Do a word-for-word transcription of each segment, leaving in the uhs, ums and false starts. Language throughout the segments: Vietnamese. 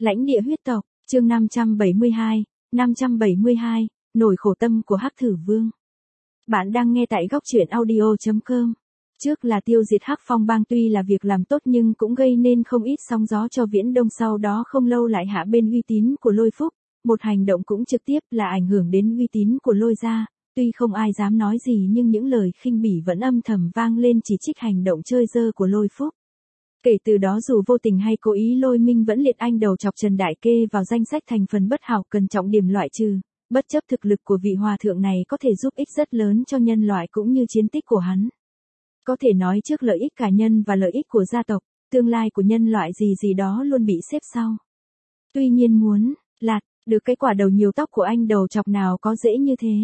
Lãnh địa huyết tộc, chương năm trăm bảy mươi hai, năm trăm bảy mươi hai, nỗi khổ tâm của Hắc Thử Vương. Bạn đang nghe tại góc truyện audio chấm com. Trước là tiêu diệt Hắc Phong bang tuy là việc làm tốt nhưng cũng gây nên không ít sóng gió cho Viễn Đông, sau đó không lâu lại hạ bên uy tín của Lôi Phúc, một hành động cũng trực tiếp là ảnh hưởng đến uy tín của Lôi gia. Tuy không ai dám nói gì nhưng những lời khinh bỉ vẫn âm thầm vang lên chỉ trích hành động chơi dơ của Lôi Phúc. Kể từ đó dù vô tình hay cố ý Lôi Minh vẫn liệt anh đầu chọc Trần Đại Kê vào danh sách thành phần bất hảo cần trọng điểm loại trừ, bất chấp thực lực của vị hòa thượng này có thể giúp ích rất lớn cho nhân loại cũng như chiến tích của hắn. Có thể nói trước lợi ích cá nhân và lợi ích của gia tộc, tương lai của nhân loại gì gì đó luôn bị xếp sau. Tuy nhiên muốn lạt được cái quả đầu nhiều tóc của anh đầu chọc nào có dễ như thế.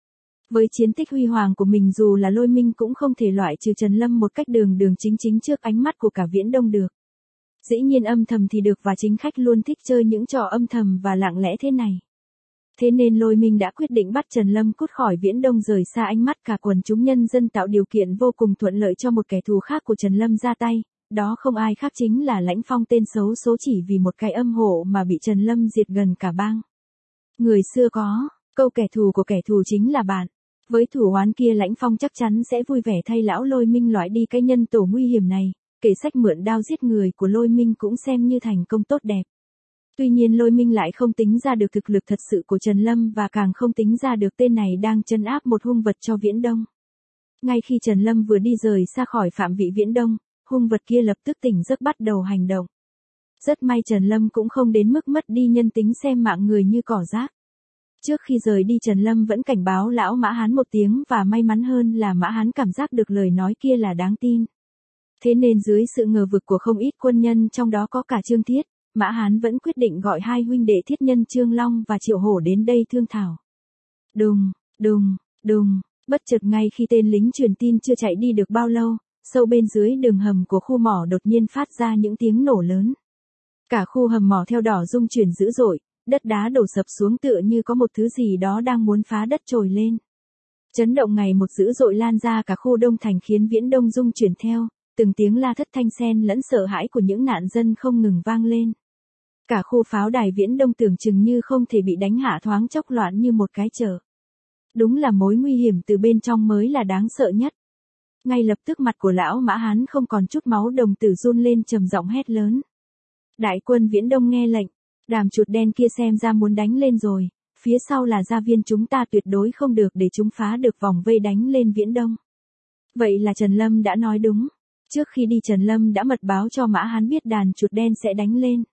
Với chiến tích huy hoàng của mình dù là Lôi Minh cũng không thể loại trừ Trần Lâm một cách đường đường chính chính trước ánh mắt của cả Viễn Đông được. Dĩ nhiên âm thầm thì được và chính khách luôn thích chơi những trò âm thầm và lặng lẽ thế này. Thế nên Lôi Minh đã quyết định bắt Trần Lâm cút khỏi Viễn Đông rời xa ánh mắt cả quần chúng nhân dân, tạo điều kiện vô cùng thuận lợi cho một kẻ thù khác của Trần Lâm ra tay. Đó không ai khác chính là Lãnh Phong, tên xấu số chỉ vì một cái âm hộ mà bị Trần Lâm diệt gần cả bang. Người xưa có câu kẻ thù của kẻ thù chính là bạn. Với thủ oán kia Lãnh Phong chắc chắn sẽ vui vẻ thay lão Lôi Minh loại đi cái nhân tổ nguy hiểm này, kể sách mượn đao giết người của Lôi Minh cũng xem như thành công tốt đẹp. Tuy nhiên Lôi Minh lại không tính ra được thực lực thật sự của Trần Lâm và càng không tính ra được tên này đang trấn áp một hung vật cho Viễn Đông. Ngay khi Trần Lâm vừa đi rời xa khỏi phạm vị Viễn Đông, hung vật kia lập tức tỉnh giấc bắt đầu hành động. Rất may Trần Lâm cũng không đến mức mất đi nhân tính xem mạng người như cỏ rác. Trước khi rời đi Trần Lâm vẫn cảnh báo lão Mã Hán một tiếng và may mắn hơn là Mã Hán cảm giác được lời nói kia là đáng tin. Thế nên dưới sự ngờ vực của không ít quân nhân trong đó có cả Trương Thiết, Mã Hán vẫn quyết định gọi hai huynh đệ thiết nhân Trương Long và Triệu Hổ đến đây thương thảo. Đùng, đùng, đùng, bất chợt ngay khi tên lính truyền tin chưa chạy đi được bao lâu, sâu bên dưới đường hầm của khu mỏ đột nhiên phát ra những tiếng nổ lớn. Cả khu hầm mỏ theo đỏ rung chuyển dữ dội, đất đá đổ sập xuống tựa như có một thứ gì đó đang muốn phá đất trồi lên. Chấn động ngày một dữ dội lan ra cả khu Đông Thành khiến Viễn Đông rung chuyển theo, từng tiếng la thất thanh xen lẫn sợ hãi của những nạn dân không ngừng vang lên. Cả khu pháo đài Viễn Đông tưởng chừng như không thể bị đánh hạ thoáng chốc loạn như một cái chợ. Đúng là mối nguy hiểm từ bên trong mới là đáng sợ nhất. Ngay lập tức mặt của lão Mã Hán không còn chút máu, đồng tử run lên trầm giọng hét lớn. Đại quân Viễn Đông nghe lệnh. Đàm chuột đen kia xem ra muốn đánh lên rồi, phía sau là gia viên chúng ta tuyệt đối không được để chúng phá được vòng vây đánh lên Viễn Đông. Vậy là Trần Lâm đã nói đúng. Trước khi đi Trần Lâm đã mật báo cho Mã Hán biết đàn chuột đen sẽ đánh lên.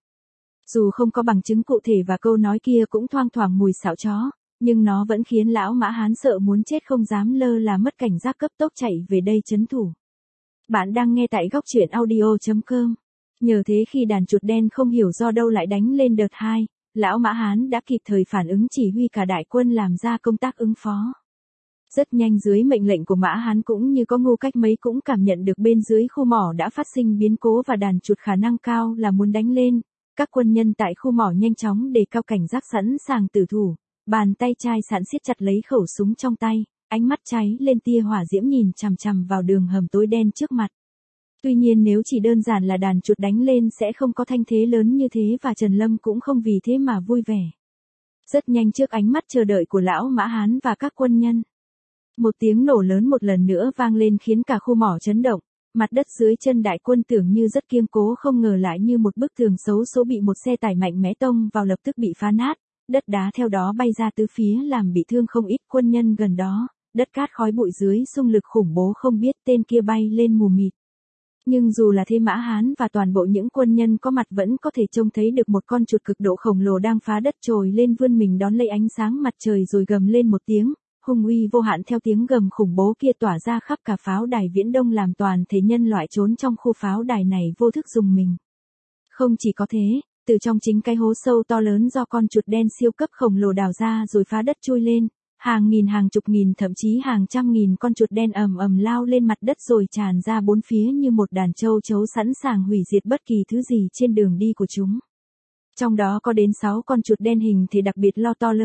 Dù không có bằng chứng cụ thể và câu nói kia cũng thoang thoảng mùi xạo chó, nhưng nó vẫn khiến lão Mã Hán sợ muốn chết không dám lơ là mất cảnh giác cấp tốc chạy về đây trấn thủ. Bạn đang nghe tại góc truyện audio chấm com. Nhờ thế khi đàn chuột đen không hiểu do đâu lại đánh lên đợt hai, lão Mã Hán đã kịp thời phản ứng chỉ huy cả đại quân làm ra công tác ứng phó. Rất nhanh dưới mệnh lệnh của Mã Hán cũng như có ngu cách mấy cũng cảm nhận được bên dưới khu mỏ đã phát sinh biến cố và đàn chuột khả năng cao là muốn đánh lên. Các quân nhân tại khu mỏ nhanh chóng đề cao cảnh giác sẵn sàng tử thủ, bàn tay chai sẵn siết chặt lấy khẩu súng trong tay, ánh mắt cháy lên tia hỏa diễm nhìn chằm chằm vào đường hầm tối đen trước mặt. Tuy nhiên nếu chỉ đơn giản là đàn chuột đánh lên sẽ không có thanh thế lớn như thế và Trần Lâm cũng không vì thế mà vui vẻ. Rất nhanh trước ánh mắt chờ đợi của lão Mã Hán và các quân nhân, một tiếng nổ lớn một lần nữa vang lên khiến cả khu mỏ chấn động, mặt đất dưới chân đại quân tưởng như rất kiên cố không ngờ lại như một bức tường xấu số bị một xe tải mạnh mẽ tông vào lập tức bị phá nát, đất đá theo đó bay ra tứ phía làm bị thương không ít quân nhân gần đó, đất cát khói bụi dưới xung lực khủng bố không biết tên kia bay lên mù mịt. Nhưng dù là thế Mã Hán và toàn bộ những quân nhân có mặt vẫn có thể trông thấy được một con chuột cực độ khổng lồ đang phá đất trồi lên vươn mình đón lấy ánh sáng mặt trời rồi gầm lên một tiếng, hung uy vô hạn theo tiếng gầm khủng bố kia tỏa ra khắp cả pháo đài Viễn Đông làm toàn thể nhân loại trốn trong khu pháo đài này vô thức rùng mình. Không chỉ có thế, từ trong chính cái hố sâu to lớn do con chuột đen siêu cấp khổng lồ đào ra rồi phá đất chui lên, hàng nghìn hàng chục nghìn thậm chí hàng trăm nghìn con chuột đen ầm ầm lao lên mặt đất rồi tràn ra bốn phía như một đàn châu chấu sẵn sàng hủy diệt bất kỳ thứ gì trên đường đi của chúng. Trong đó có đến sáu con chuột đen hình thể đặc biệt lo to lớn,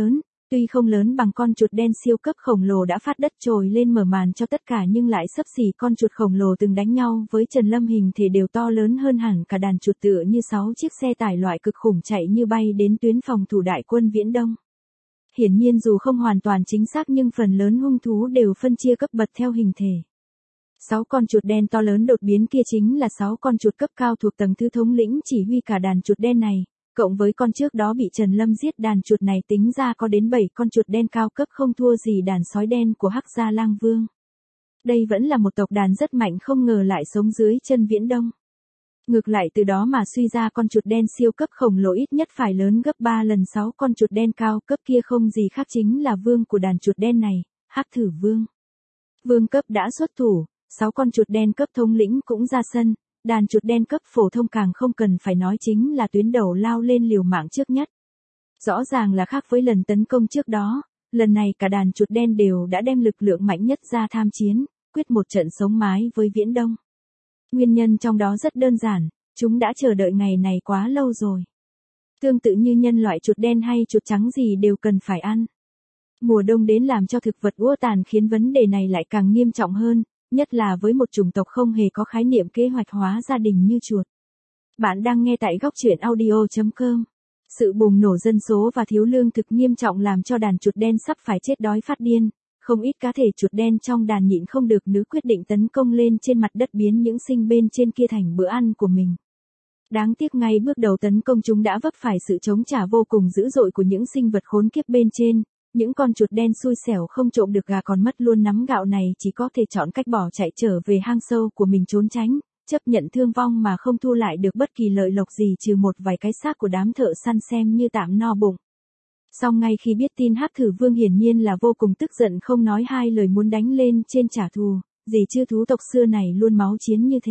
Tuy không lớn bằng con chuột đen siêu cấp khổng lồ đã phát đất trồi lên mở màn cho tất cả nhưng lại xấp xỉ con chuột khổng lồ từng đánh nhau với Trần Lâm hình thể đều to lớn hơn hẳn cả đàn chuột, tựa như sáu chiếc xe tải loại cực khủng chạy như bay đến tuyến phòng thủ đại quân Viễn Đông. Hiển nhiên dù không hoàn toàn chính xác nhưng phần lớn hung thú đều phân chia cấp bậc theo hình thể. Sáu con chuột đen to lớn đột biến kia chính là sáu con chuột cấp cao thuộc tầng thứ thống lĩnh chỉ huy cả đàn chuột đen này, cộng với con trước đó bị Trần Lâm giết, đàn chuột này tính ra có đến bảy con chuột đen cao cấp không thua gì đàn sói đen của Hắc Gia Lang Vương. Đây vẫn là một tộc đàn rất mạnh, không ngờ lại sống dưới chân Viễn Đông. Ngược lại từ đó mà suy ra con chuột đen siêu cấp khổng lồ ít nhất phải lớn gấp ba lần sáu con chuột đen cao cấp kia, không gì khác chính là vương của đàn chuột đen này, Hắc Thử Vương. Vương cấp đã xuất thủ, sáu con chuột đen cấp thống lĩnh cũng ra sân, đàn chuột đen cấp phổ thông càng không cần phải nói chính là tuyến đầu lao lên liều mạng trước nhất. Rõ ràng là khác với lần tấn công trước đó, lần này cả đàn chuột đen đều đã đem lực lượng mạnh nhất ra tham chiến, quyết một trận sống mái với Viễn Đông. Nguyên nhân trong đó rất đơn giản, chúng đã chờ đợi ngày này quá lâu rồi. Tương tự như nhân loại, chuột đen hay chuột trắng gì đều cần phải ăn. Mùa đông đến làm cho thực vật úa tàn khiến vấn đề này lại càng nghiêm trọng hơn, nhất là với một chủng tộc không hề có khái niệm kế hoạch hóa gia đình như chuột. Bạn đang nghe tại góc truyện audio chấm com. Sự bùng nổ dân số và thiếu lương thực nghiêm trọng làm cho đàn chuột đen sắp phải chết đói phát điên. Không ít cá thể chuột đen trong đàn nhịn không được nữa quyết định tấn công lên trên mặt đất, biến những sinh bên trên kia thành bữa ăn của mình. Đáng tiếc ngay bước đầu tấn công chúng đã vấp phải sự chống trả vô cùng dữ dội của những sinh vật khốn kiếp bên trên. Những con chuột đen xui xẻo không trộm được gà còn mất luôn nắm gạo này chỉ có thể chọn cách bỏ chạy trở về hang sâu của mình trốn tránh, chấp nhận thương vong mà không thu lại được bất kỳ lợi lộc gì trừ một vài cái xác của đám thợ săn xem như tạm no bụng. Song ngay khi biết tin, Hắc Thử Vương hiển nhiên là vô cùng tức giận, không nói hai lời muốn đánh lên trên trả thù, gì chứ thú tộc xưa này luôn máu chiến như thế.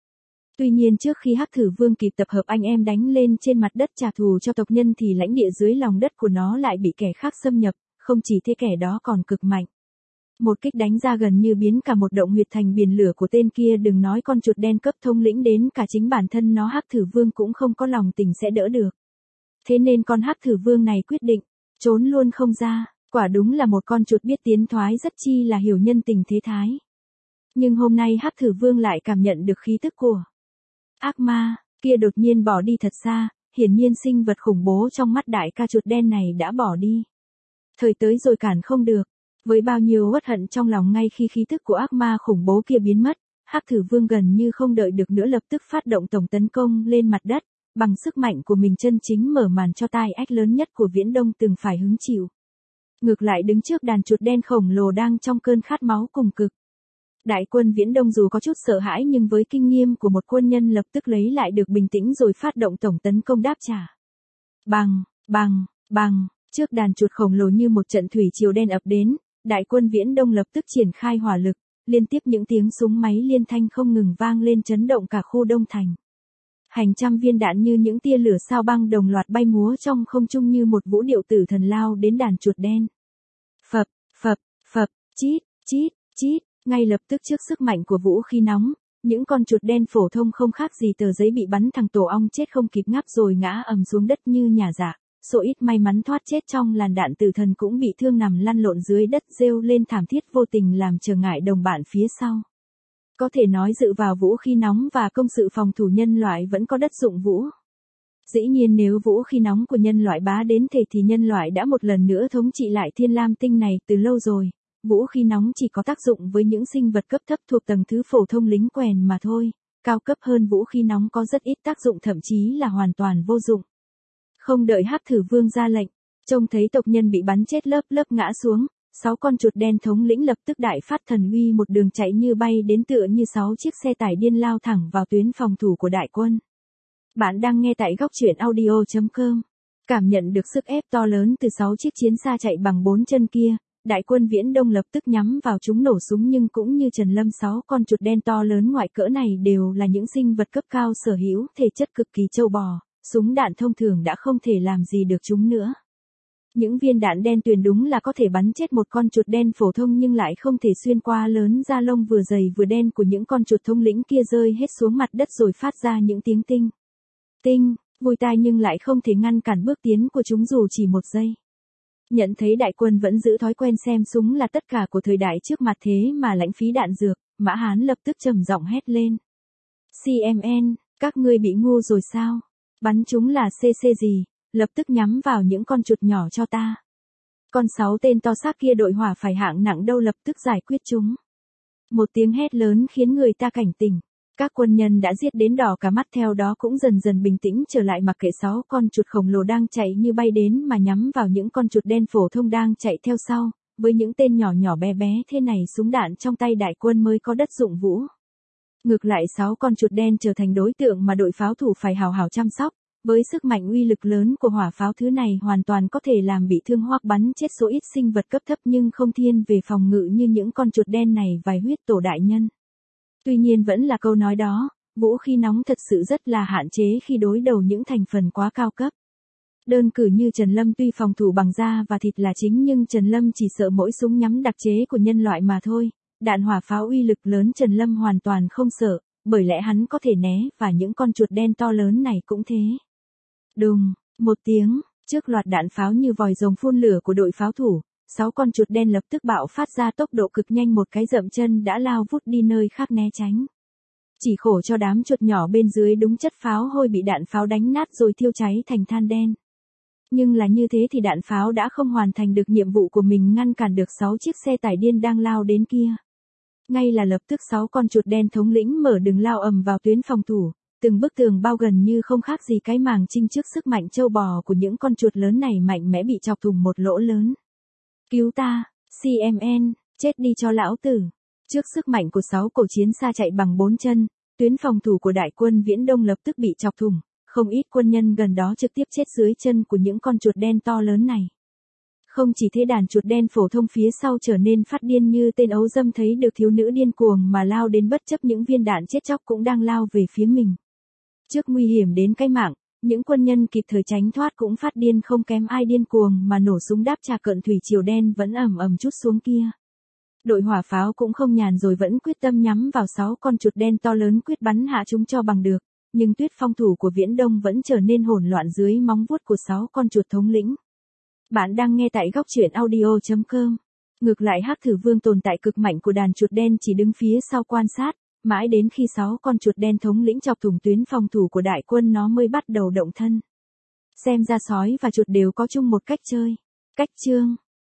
Tuy nhiên trước khi Hắc Thử Vương kịp tập hợp anh em đánh lên trên mặt đất trả thù cho tộc nhân thì lãnh địa dưới lòng đất của nó lại bị kẻ khác xâm nhập, không chỉ thế kẻ đó còn cực mạnh. Một kích đánh ra gần như biến cả một động huyệt thành biển lửa của tên kia, đừng nói con chuột đen cấp thống lĩnh, đến cả chính bản thân nó Hắc Thử Vương cũng không có lòng tình sẽ đỡ được. Thế nên con Hắc Thử Vương này quyết định trốn luôn không ra, quả đúng là một con chuột biết tiến thoái rất chi là hiểu nhân tình thế thái. Nhưng hôm nay Hắc Thử Vương lại cảm nhận được khí tức của ác ma kia đột nhiên bỏ đi thật xa, hiển nhiên sinh vật khủng bố trong mắt đại ca chuột đen này đã bỏ đi. Thời tới rồi cản không được, với bao nhiêu uất hận trong lòng ngay khi khí tức của ác ma khủng bố kia biến mất, Hắc Thử Vương gần như không đợi được nữa lập tức phát động tổng tấn công lên mặt đất. Bằng sức mạnh của mình chân chính mở màn cho tai ách lớn nhất của Viễn Đông từng phải hứng chịu. Ngược lại đứng trước đàn chuột đen khổng lồ đang trong cơn khát máu cùng cực. Đại quân Viễn Đông dù có chút sợ hãi nhưng với kinh nghiệm của một quân nhân lập tức lấy lại được bình tĩnh rồi phát động tổng tấn công đáp trả. Bằng, bằng, bằng, trước đàn chuột khổng lồ như một trận thủy triều đen ập đến, đại quân Viễn Đông lập tức triển khai hỏa lực, liên tiếp những tiếng súng máy liên thanh không ngừng vang lên chấn động cả khu Đông Thành. Hàng trăm viên đạn như những tia lửa sao băng đồng loạt bay múa trong không trung như một vũ điệu tử thần lao đến đàn chuột đen. Phập, phập, phập, chít, chít, chít, ngay lập tức trước sức mạnh của vũ khí nóng, những con chuột đen phổ thông không khác gì tờ giấy bị bắn thằng tổ ong chết không kịp ngáp rồi ngã ầm xuống đất như nhả dạ. Số ít may mắn thoát chết trong làn đạn tử thần cũng bị thương nằm lăn lộn dưới đất rêu lên thảm thiết vô tình làm trở ngại đồng bạn phía sau. Có thể nói dựa vào vũ khí nóng và công sự phòng thủ nhân loại vẫn có đất dụng vũ. Dĩ nhiên nếu vũ khí nóng của nhân loại bá đến thể thì nhân loại đã một lần nữa thống trị lại Thiên Lam Tinh này từ lâu rồi. Vũ khí nóng chỉ có tác dụng với những sinh vật cấp thấp thuộc tầng thứ phổ thông lính quèn mà thôi. Cao cấp hơn vũ khí nóng có rất ít tác dụng, thậm chí là hoàn toàn vô dụng. Không đợi Hắc Thử Vương ra lệnh, trông thấy tộc nhân bị bắn chết lớp lớp ngã xuống. Sáu con chuột đen thống lĩnh lập tức đại phát thần uy, một đường chạy như bay đến tựa như sáu chiếc xe tải điên lao thẳng vào tuyến phòng thủ của đại quân. Bạn đang nghe tại góc truyện audio chấm com. Cảm nhận được sức ép to lớn từ sáu chiếc chiến xa chạy bằng bốn chân kia, đại quân Viễn Đông lập tức nhắm vào chúng nổ súng, nhưng cũng như Trần Lâm, sáu con chuột đen to lớn ngoại cỡ này đều là những sinh vật cấp cao sở hữu thể chất cực kỳ trâu bò, súng đạn thông thường đã không thể làm gì được chúng nữa. Những viên đạn đen tuyền đúng là có thể bắn chết một con chuột đen phổ thông nhưng lại không thể xuyên qua lớn da lông vừa dày vừa đen của những con chuột thống lĩnh kia, rơi hết xuống mặt đất rồi phát ra những tiếng tinh. Tinh, vui tai nhưng lại không thể ngăn cản bước tiến của chúng dù chỉ một giây. Nhận thấy đại quân vẫn giữ thói quen xem súng là tất cả của thời đại trước mặt thế mà lãnh phí đạn dược, Mã Hán lập tức trầm giọng hét lên. xê em en, các ngươi bị ngu rồi sao? Bắn chúng là xê xê gì, lập tức nhắm vào những con chuột nhỏ cho ta. Con sáu tên to xác kia đội hỏa phải hạng nặng đâu, lập tức giải quyết chúng. Một tiếng hét lớn khiến người ta cảnh tỉnh. Các quân nhân đã giết đến đỏ cả mắt, theo đó cũng dần dần bình tĩnh trở lại, mặc kệ sáu con chuột khổng lồ đang chạy như bay đến mà nhắm vào những con chuột đen phổ thông đang chạy theo sau. Với những tên nhỏ nhỏ bé bé thế này, súng đạn trong tay đại quân mới có đất dụng vũ. Ngược lại sáu con chuột đen trở thành đối tượng mà đội pháo thủ phải hào hào chăm sóc. Với sức mạnh uy lực lớn của hỏa pháo, thứ này hoàn toàn có thể làm bị thương hoặc bắn chết số ít sinh vật cấp thấp, nhưng không thiên về phòng ngự như những con chuột đen này vài huyết tổ đại nhân. Tuy nhiên vẫn là câu nói đó, vũ khí nóng thật sự rất là hạn chế khi đối đầu những thành phần quá cao cấp. Đơn cử như Trần Lâm tuy phòng thủ bằng da và thịt là chính, nhưng Trần Lâm chỉ sợ mỗi súng nhắm đặc chế của nhân loại mà thôi. Đạn hỏa pháo uy lực lớn Trần Lâm hoàn toàn không sợ, bởi lẽ hắn có thể né, và những con chuột đen to lớn này cũng thế. Đùng, một tiếng, trước loạt đạn pháo như vòi rồng phun lửa của đội pháo thủ, sáu con chuột đen lập tức bạo phát ra tốc độ cực nhanh, một cái dậm chân đã lao vút đi nơi khác né tránh. Chỉ khổ cho đám chuột nhỏ bên dưới đúng chất pháo hôi bị đạn pháo đánh nát rồi thiêu cháy thành than đen. Nhưng là như thế thì đạn pháo đã không hoàn thành được nhiệm vụ của mình, ngăn cản được sáu chiếc xe tải điên đang lao đến kia. Ngay là lập tức sáu con chuột đen thống lĩnh mở đường lao ầm vào tuyến phòng thủ, từng bức tường bao gần như không khác gì cái màng trinh trước sức mạnh trâu bò của những con chuột lớn này mạnh mẽ bị chọc thủng một lỗ lớn. Cứu ta, xê em en, chết đi cho lão tử. Trước sức mạnh của sáu cổ chiến xa chạy bằng bốn chân, tuyến phòng thủ của đại quân Viễn Đông lập tức bị chọc thủng, không ít quân nhân gần đó trực tiếp chết dưới chân của những con chuột đen to lớn này. Không chỉ thế, đàn chuột đen phổ thông phía sau trở nên phát điên như tên ấu dâm thấy được thiếu nữ điên cuồng mà lao đến, bất chấp những viên đạn chết chóc cũng đang lao về phía mình. Trước nguy hiểm đến cái mạng, những quân nhân kịp thời tránh thoát cũng phát điên không kém ai, điên cuồng mà nổ súng đáp trả cận thủy triều đen vẫn ầm ầm trút xuống kia. Đội hỏa pháo cũng không nhàn rồi, vẫn quyết tâm nhắm vào sáu con chuột đen to lớn, quyết bắn hạ chúng cho bằng được, nhưng tuyết phòng thủ của Viễn Đông vẫn trở nên hỗn loạn dưới móng vuốt của sáu con chuột thống lĩnh. Bạn đang nghe tại góc truyện audio chấm com. Ngược lại Hắc Thử Vương tồn tại cực mạnh của đàn chuột đen chỉ đứng phía sau quan sát, mãi đến khi sáu con chuột đen thống lĩnh chọc thủng tuyến phòng thủ của đại quân nó mới bắt đầu động thân. Xem ra sói và chuột đều có chung một cách chơi. Cách chương